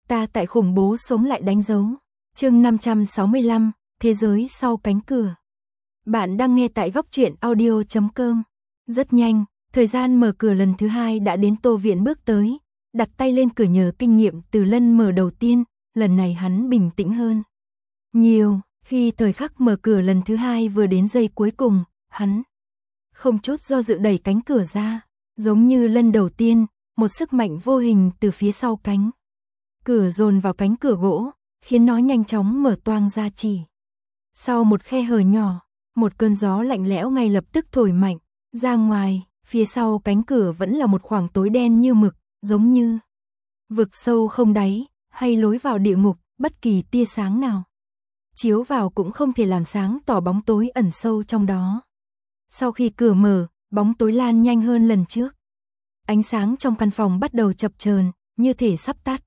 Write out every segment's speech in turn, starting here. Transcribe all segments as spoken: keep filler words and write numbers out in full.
Ta tại khủng bố sống lại đánh dấu. Chương năm trăm sáu mươi lăm, thế giới sau cánh cửa. Bạn đang nghe tại góc truyện audio chấm com. Rất nhanh, thời gian mở cửa lần thứ hai đã đến. Tô Viễn bước tới, đặt tay lên cửa nhờ kinh nghiệm từ lần mở đầu tiên, lần này hắn bình tĩnh hơn nhiều. Khi thời khắc mở cửa lần thứ hai vừa đến giây cuối cùng, hắn không chút do dự đẩy cánh cửa ra, giống như lần đầu tiên, một sức mạnh vô hình từ phía sau cánh cửa dồn vào cánh cửa gỗ, khiến nó nhanh chóng mở toang ra. Chỉ sau một khe hở nhỏ, một cơn gió lạnh lẽo ngay lập tức thổi mạnh ra ngoài. Phía sau cánh cửa vẫn là một khoảng tối đen như mực, giống như vực sâu không đáy, hay lối vào địa ngục. Bất kỳ tia sáng nào chiếu vào cũng không thể làm sáng tỏ bóng tối ẩn sâu trong đó. Sau khi cửa mở, bóng tối lan nhanh hơn lần trước. Ánh sáng trong căn phòng bắt đầu chập chờn, như thể sắp tắt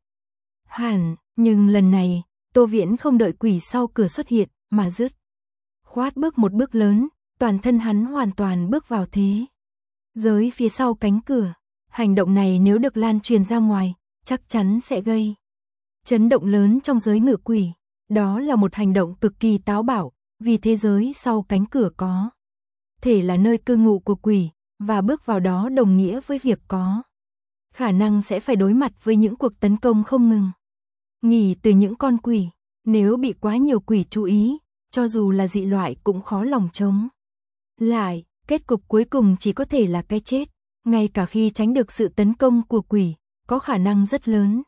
hẳn, nhưng lần này, Tô Viễn không đợi quỷ sau cửa xuất hiện, mà dứt khoát bước một bước lớn, toàn thân hắn hoàn toàn bước vào thế giới phía sau cánh cửa. Hành động này nếu được lan truyền ra ngoài, chắc chắn sẽ gây chấn động lớn trong giới ngự quỷ. Đó là một hành động cực kỳ táo bạo, vì thế giới sau cánh cửa có thể là nơi cư ngụ của quỷ, và bước vào đó đồng nghĩa với việc có khả năng sẽ phải đối mặt với những cuộc tấn công không ngừng nghỉ từ những con quỷ. Nếu bị quá nhiều quỷ chú ý, cho dù là dị loại cũng khó lòng chống lại, kết cục cuối cùng chỉ có thể là cái chết. Ngay cả khi tránh được sự tấn công của quỷ, có khả năng rất lớn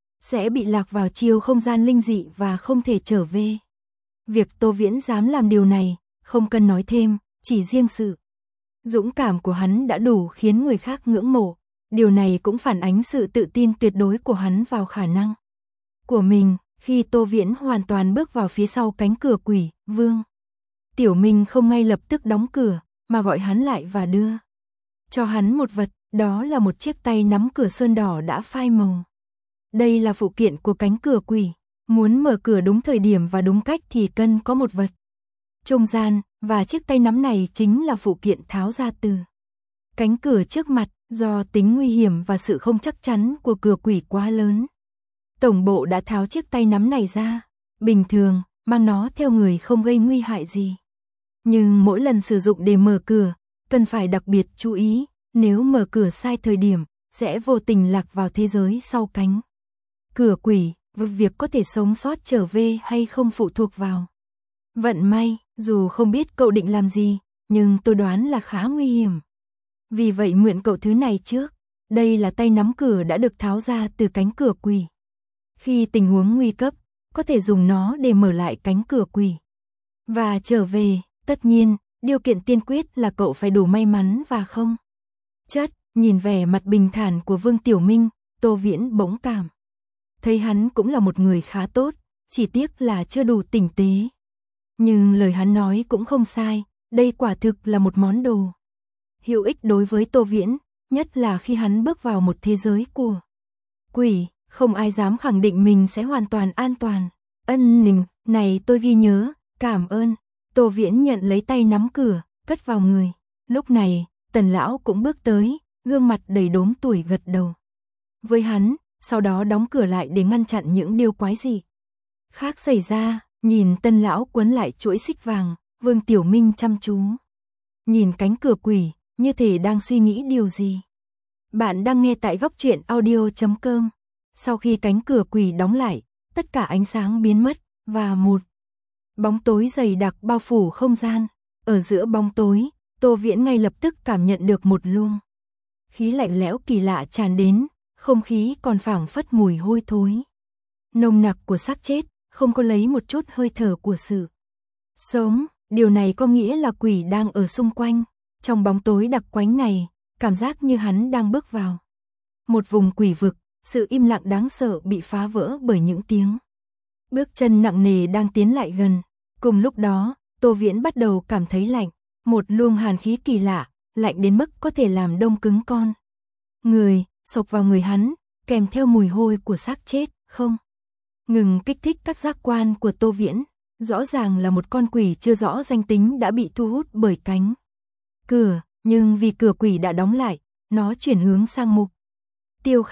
sẽ bị lạc vào chiều không gian linh dị và không thể trở về. Việc Tô Viễn dám làm điều này, không cần nói thêm, chỉ riêng sự dũng cảm của hắn đã đủ khiến người khác ngưỡng mộ. Điều này cũng phản ánh sự tự tin tuyệt đối của hắn vào khả năng của mình. Khi Tô Viễn hoàn toàn bước vào phía sau cánh cửa quỷ, Vương Tiểu Minh không ngay lập tức đóng cửa, mà gọi hắn lại và đưa cho hắn một vật. Đó là một chiếc tay nắm cửa sơn đỏ đã phai màu. Đây là phụ kiện của cánh cửa quỷ. Muốn mở cửa đúng thời điểm và đúng cách thì cần có một vật trung gian, và chiếc tay nắm này chính là phụ kiện tháo ra từ cánh cửa trước mặt. Do tính nguy hiểm và sự không chắc chắn của cửa quỷ quá lớn, tổng bộ đã tháo chiếc tay nắm này ra. Bình thường, mang nó theo người không gây nguy hại gì. Nhưng mỗi lần sử dụng để mở cửa, cần phải đặc biệt chú ý. Nếu mở cửa sai thời điểm, sẽ vô tình lạc vào thế giới sau cánh cửa quỷ. Việc có thể sống sót trở về hay không phụ thuộc vào vận may. Dù không biết cậu định làm gì, nhưng tôi đoán là khá nguy hiểm. Vì vậy mượn cậu thứ này trước. Đây là tay nắm cửa đã được tháo ra từ cánh cửa quỷ. Khi tình huống nguy cấp, có thể dùng nó để mở lại cánh cửa quỷ và trở về. Tất nhiên, điều kiện tiên quyết là cậu phải đủ may mắn và không chất. Nhìn vẻ mặt bình thản của Vương Tiểu Minh, Tô Viễn bỗng cảm thấy hắn cũng là một người khá tốt, chỉ tiếc là chưa đủ tinh tế. Nhưng lời hắn nói cũng không sai, đây quả thực là một món đồ hữu ích đối với Tô Viễn, nhất là khi hắn bước vào một thế giới của quỷ. Không ai dám khẳng định mình sẽ hoàn toàn an toàn. Ân nình, này tôi ghi nhớ, cảm ơn. Tô Viễn nhận lấy tay nắm cửa, cất vào người. Lúc này, Tần lão cũng bước tới, gương mặt đầy đốm tuổi gật đầu với hắn, sau đó đóng cửa lại để ngăn chặn những điều quái dị khác xảy ra. Nhìn Tần lão quấn lại chuỗi xích vàng, Vương Tiểu Minh chăm chú nhìn cánh cửa quỷ, như thể đang suy nghĩ điều gì. Bạn đang nghe tại góc truyện audio chấm com. Sau khi cánh cửa quỷ đóng lại, tất cả ánh sáng biến mất, và một bóng tối dày đặc bao phủ không gian. Ở giữa bóng tối, Tô Viễn ngay lập tức cảm nhận được một luồng khí lạnh lẽo kỳ lạ tràn đến, không khí còn phảng phất mùi hôi thối nồng nặc của xác chết, không có lấy một chút hơi thở của sự sống. Điều này có nghĩa là quỷ đang ở xung quanh. Trong bóng tối đặc quánh này, cảm giác như hắn đang bước vào một vùng quỷ vực. Sự im lặng đáng sợ bị phá vỡ bởi những tiếng bước chân nặng nề đang tiến lại gần. Cùng lúc đó, Tô Viễn bắt đầu cảm thấy lạnh. Một luồng hàn khí kỳ lạ, lạnh đến mức có thể làm đông cứng con người, xộc vào người hắn, kèm theo mùi hôi của xác chết, không ngừng kích thích các giác quan của Tô Viễn. Rõ ràng là một con quỷ chưa rõ danh tính đã bị thu hút bởi cánh cửa, nhưng vì cửa quỷ đã đóng lại, nó chuyển hướng sang mục tiêu khác.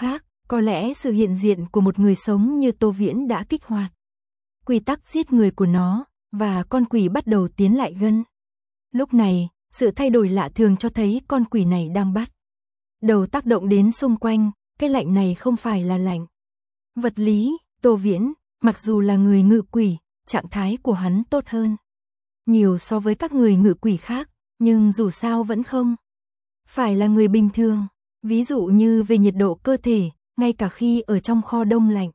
Có lẽ sự hiện diện của một người sống như Tô Viễn đã kích hoạt quy tắc giết người của nó, và con quỷ bắt đầu tiến lại gần. Lúc này, sự thay đổi lạ thường cho thấy con quỷ này đang bắt đầu tác động đến xung quanh, cái lạnh này không phải là lạnh vật lý. Tô Viễn, mặc dù là người ngự quỷ, trạng thái của hắn tốt hơn nhiều so với các người ngự quỷ khác, nhưng dù sao vẫn không phải là người bình thường. Ví dụ như về nhiệt độ cơ thể, ngay cả khi ở trong kho đông lạnh,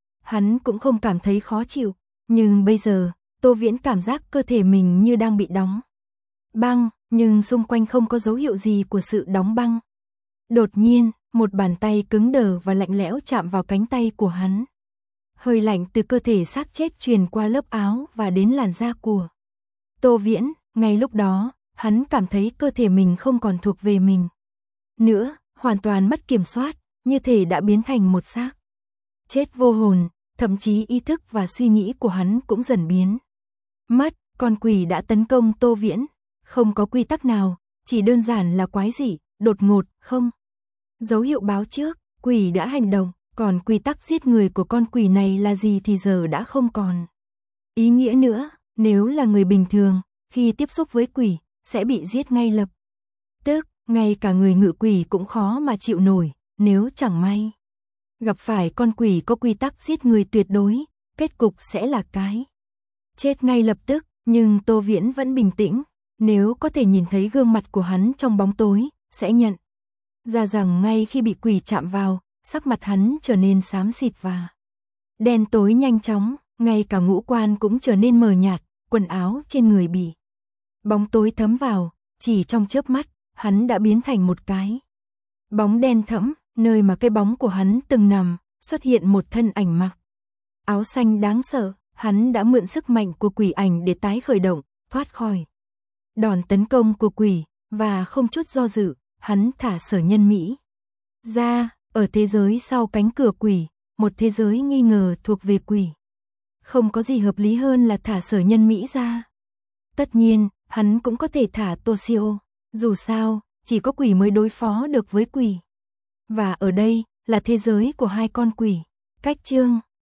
hắn cũng không cảm thấy khó chịu. Nhưng bây giờ, Tô Viễn cảm giác cơ thể mình như đang bị đóng băng, nhưng xung quanh không có dấu hiệu gì của sự đóng băng. Đột nhiên, một bàn tay cứng đờ và lạnh lẽo chạm vào cánh tay của hắn. Hơi lạnh từ cơ thể xác chết truyền qua lớp áo và đến làn da của Tô Viễn. Ngay lúc đó, hắn cảm thấy cơ thể mình không còn thuộc về mình nữa, hoàn toàn mất kiểm soát, như thể đã biến thành một xác chết vô hồn. Thậm chí ý thức và suy nghĩ của hắn cũng dần biến mất. Con quỷ đã tấn công Tô Viễn, không có quy tắc nào, chỉ đơn giản là quái dị, đột ngột, không dấu hiệu báo trước. Quỷ đã hành động, còn quy tắc giết người của con quỷ này là gì thì giờ đã không còn ý nghĩa nữa. Nếu là người bình thường, khi tiếp xúc với quỷ, sẽ bị giết ngay lập tức. Ngay cả người ngự quỷ cũng khó mà chịu nổi. Nếu chẳng may gặp phải con quỷ có quy tắc giết người tuyệt đối, kết cục sẽ là cái chết ngay lập tức. Nhưng Tô Viễn vẫn bình tĩnh. Nếu có thể nhìn thấy gương mặt của hắn trong bóng tối, sẽ nhận ra rằng ngay khi bị quỷ chạm vào, sắc mặt hắn trở nên xám xịt và đen tối nhanh chóng, ngay cả ngũ quan cũng trở nên mờ nhạt, quần áo trên người bị bóng tối thấm vào, chỉ trong chớp mắt, hắn đã biến thành một cái bóng đen thẫm. Nơi mà cái bóng của hắn từng nằm, xuất hiện một thân ảnh mặc áo xanh đáng sợ. Hắn đã mượn sức mạnh của quỷ ảnh để tái khởi động, thoát khỏi đòn tấn công của quỷ, và không chút do dự, hắn thả Sở Nhân Mỹ ra. Ở thế giới sau cánh cửa quỷ, một thế giới nghi ngờ thuộc về quỷ, không có gì hợp lý hơn là thả Sở Nhân Mỹ ra. Tất nhiên, hắn cũng có thể thả Toshio, dù sao, chỉ có quỷ mới đối phó được với quỷ. Và ở đây, là thế giới của hai con quỷ. Cách chương